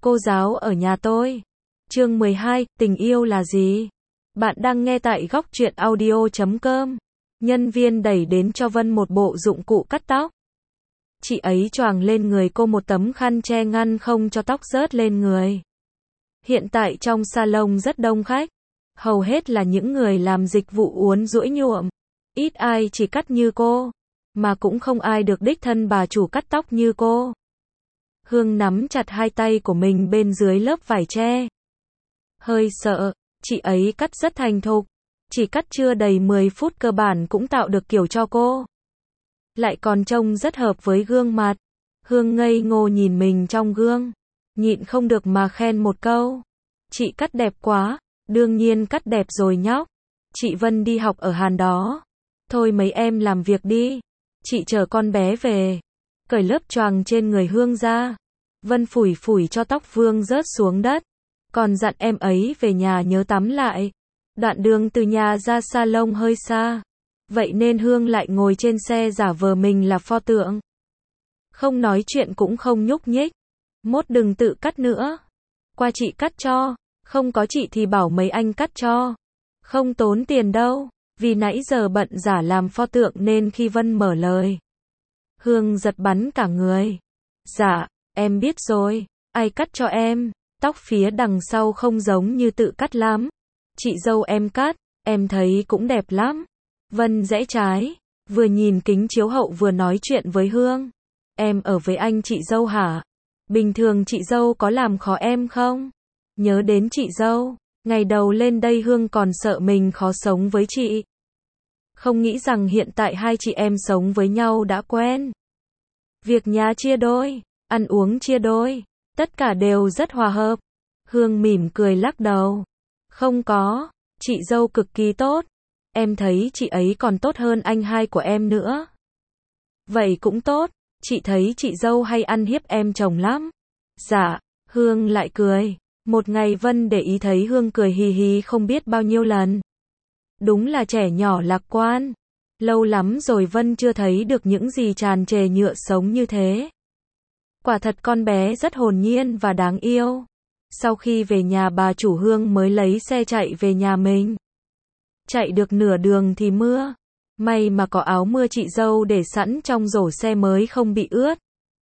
Cô giáo ở nhà tôi. Chương 12, tình yêu là gì? Bạn đang nghe tại góc truyện audio.com. Nhân viên đẩy đến cho Vân một bộ dụng cụ cắt tóc. Chị ấy choàng lên người cô một tấm khăn che ngăn không cho tóc rớt lên người. Hiện tại trong salon rất đông khách. Hầu hết là những người làm dịch vụ uốn duỗi nhuộm. Ít ai chỉ cắt như cô. Mà cũng không ai được đích thân bà chủ cắt tóc như cô. Hương nắm chặt hai tay của mình bên dưới lớp vải che. Hơi sợ, chị ấy cắt rất thành thục. Chỉ cắt chưa đầy 10 phút cơ bản cũng tạo được kiểu cho cô. Lại còn trông rất hợp với gương mặt. Hương ngây ngô nhìn mình trong gương. Nhịn không được mà khen một câu. Chị cắt đẹp quá, đương nhiên cắt đẹp rồi nhóc. Chị Vân đi học ở Hàn đó. Thôi mấy em làm việc đi. Chị chờ con bé về. Cởi lớp choàng trên người Hương ra. Vân phủi phủi cho tóc Vương rớt xuống đất. Còn dặn em ấy về nhà nhớ tắm lại. Đoạn đường từ nhà ra salon hơi xa. Vậy nên Hương lại ngồi trên xe giả vờ mình là pho tượng. Không nói chuyện cũng không nhúc nhích. Mốt đừng tự cắt nữa. Qua chị cắt cho. Không có chị thì bảo mấy anh cắt cho. Không tốn tiền đâu. Vì nãy giờ bận giả làm pho tượng nên khi Vân mở lời. Hương giật bắn cả người. Dạ, em biết rồi. Ai cắt cho em? Tóc phía đằng sau không giống như tự cắt lắm. Chị dâu em cắt, em thấy cũng đẹp lắm. Vân rẽ trái, vừa nhìn kính chiếu hậu vừa nói chuyện với Hương. Em ở với anh chị dâu hả? Bình thường chị dâu có làm khó em không? Nhớ đến chị dâu, ngày đầu lên đây Hương còn sợ mình khó sống với chị. Không nghĩ rằng hiện tại hai chị em sống với nhau đã quen. Việc nhà chia đôi, ăn uống chia đôi, tất cả đều rất hòa hợp. Hương mỉm cười lắc đầu. Không có, chị dâu cực kỳ tốt. Em thấy chị ấy còn tốt hơn anh hai của em nữa. Vậy cũng tốt, chị thấy chị dâu hay ăn hiếp em chồng lắm. Dạ, Hương lại cười. Một ngày Vân để ý thấy Hương cười hì hì không biết bao nhiêu lần. Đúng là trẻ nhỏ lạc quan. Lâu lắm rồi Vân chưa thấy được những gì tràn trề nhựa sống như thế. Quả thật con bé rất hồn nhiên và đáng yêu. Sau khi về nhà bà chủ Hương mới lấy xe chạy về nhà mình. Chạy được nửa đường thì mưa. May mà có áo mưa chị dâu để sẵn trong rổ xe mới không bị ướt.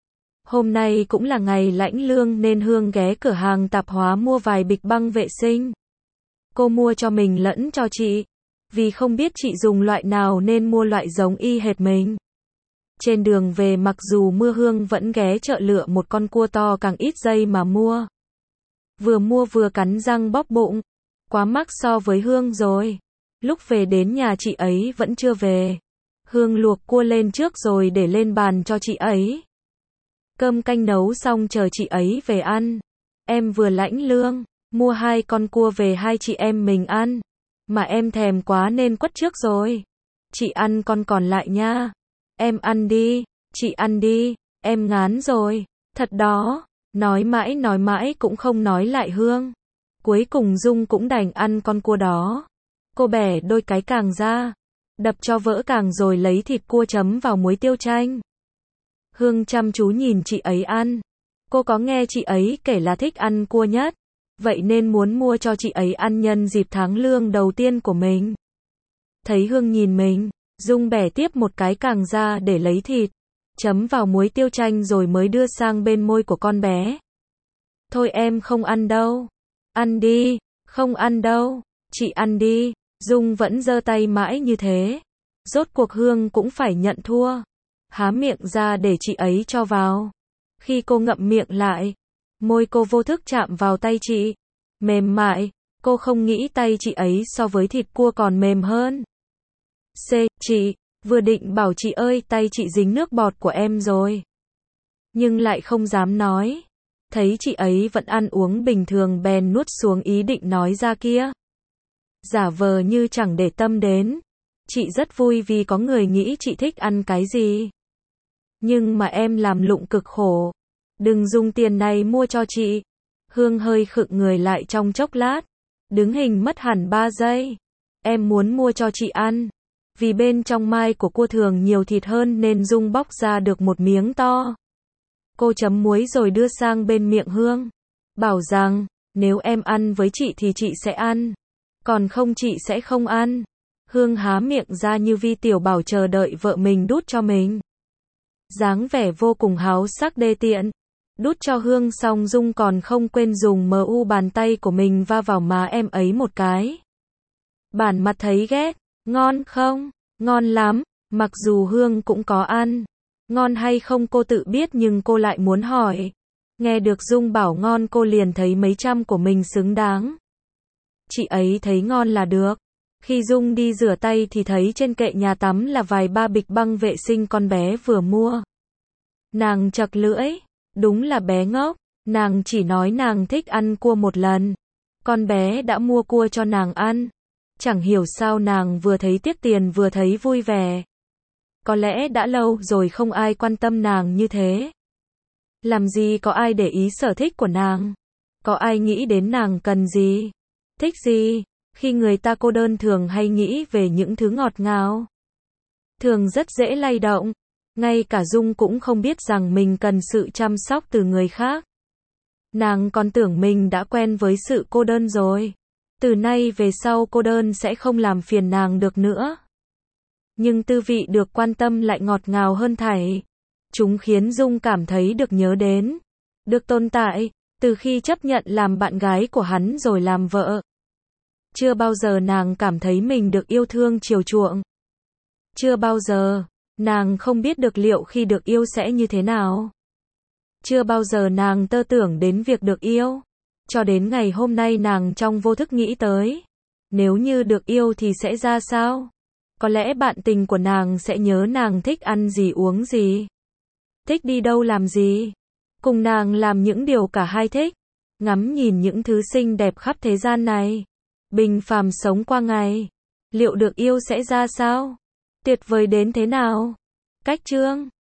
Hôm nay cũng là ngày lãnh lương nên Hương ghé cửa hàng tạp hóa mua vài bịch băng vệ sinh. Cô mua cho mình lẫn cho chị. Vì không biết chị dùng loại nào nên mua loại giống y hệt mình. Trên đường về mặc dù mưa Hương vẫn ghé chợ lựa một con cua to càng ít dây mà mua. Vừa mua vừa cắn răng bóp bụng. Quá mắc so với Hương rồi. Lúc về đến nhà chị ấy vẫn chưa về. Hương luộc cua lên trước rồi để lên bàn cho chị ấy. Cơm canh nấu xong chờ chị ấy về ăn. Em vừa lãnh lương, mua 2 con cua về hai chị em mình ăn. Mà em thèm quá nên quất trước rồi. Chị ăn con còn lại nha. Em ăn đi, chị ăn đi, em ngán rồi. Thật đó, nói mãi cũng không nói lại Hương. Cuối cùng Dung cũng đành ăn con cua đó. Cô bẻ đôi cái càng ra, đập cho vỡ càng rồi lấy thịt cua chấm vào muối tiêu chanh. Hương chăm chú nhìn chị ấy ăn. Cô có nghe chị ấy kể là thích ăn cua nhất. Vậy nên muốn mua cho chị ấy ăn nhân dịp tháng lương đầu tiên của mình. Thấy Hương nhìn mình, Dung bẻ tiếp một cái càng ra để lấy thịt, chấm vào muối tiêu chanh rồi mới đưa sang bên môi của con bé. Thôi em không ăn đâu. Ăn đi, không ăn đâu. Chị ăn đi. Dung vẫn giơ tay mãi như thế. Rốt cuộc Hương cũng phải nhận thua. Há miệng ra để chị ấy cho vào. Khi cô ngậm miệng lại, môi cô vô thức chạm vào tay chị. Mềm mại, cô không nghĩ tay chị ấy so với thịt cua còn mềm hơn. Chị, vừa định bảo chị ơi tay chị dính nước bọt của em rồi. Nhưng lại không dám nói. Thấy chị ấy vẫn ăn uống bình thường bèn nuốt xuống ý định nói ra kia. Giả vờ như chẳng để tâm đến. Chị rất vui vì có người nghĩ chị thích ăn cái gì. Nhưng mà em làm lụng cực khổ. Đừng dùng tiền này mua cho chị. Hương hơi khựng người lại trong chốc lát. Đứng hình mất hẳn 3 giây. Em muốn mua cho chị ăn. Vì bên trong mai của cua thường nhiều thịt hơn nên Dung bóc ra được một miếng to. Cô chấm muối rồi đưa sang bên miệng Hương. bảo rằng, nếu em ăn với chị thì chị sẽ ăn, còn không chị sẽ không ăn. Hương há miệng ra như Vi tiểu bảo chờ đợi vợ mình đút cho mình. Dáng vẻ vô cùng háo sắc đê tiện. Đút cho Hương xong Dung còn không quên dùng bàn tay của mình va vào má em ấy một cái. Bản mặt thấy ghét, ngon không? Ngon lắm, mặc dù Hương cũng có ăn. Ngon hay không cô tự biết nhưng cô lại muốn hỏi. Nghe được Dung bảo ngon cô liền thấy mấy trăm của mình xứng đáng. Chị ấy thấy ngon là được. Khi Dung đi rửa tay thì thấy trên kệ nhà tắm là vài ba bịch băng vệ sinh con bé vừa mua. Nàng chật lưỡi, đúng là bé ngốc, nàng chỉ nói nàng thích ăn cua một lần. Con bé đã mua cua cho nàng ăn. Chẳng hiểu sao nàng vừa thấy tiếc tiền vừa thấy vui vẻ. Có lẽ đã lâu rồi không ai quan tâm nàng như thế. Làm gì có ai để ý sở thích của nàng? Có ai nghĩ đến nàng cần gì? Thích gì? Khi người ta cô đơn thường hay nghĩ về những thứ ngọt ngào. Thường rất dễ lay động. Ngay cả Dung cũng không biết rằng mình cần sự chăm sóc từ người khác. Nàng còn tưởng mình đã quen với sự cô đơn rồi. Từ nay về sau cô đơn sẽ không làm phiền nàng được nữa. Nhưng tư vị được quan tâm lại ngọt ngào hơn thảy. Chúng khiến Dung cảm thấy được nhớ đến, được tồn tại, từ khi chấp nhận làm bạn gái của hắn rồi làm vợ. Chưa bao giờ nàng cảm thấy mình được yêu thương chiều chuộng. Chưa bao giờ, nàng không biết được liệu khi được yêu sẽ như thế nào. Chưa bao giờ nàng tơ tưởng đến việc được yêu. Cho đến ngày hôm nay nàng trong vô thức nghĩ tới. Nếu như được yêu thì sẽ ra sao? Có lẽ bạn tình của nàng sẽ nhớ nàng thích ăn gì uống gì. Thích đi đâu làm gì. Cùng nàng làm những điều cả hai thích. Ngắm nhìn những thứ xinh đẹp khắp thế gian này. Bình phàm sống qua ngày. Liệu được yêu sẽ ra sao? Tuyệt vời đến thế nào? Cách chương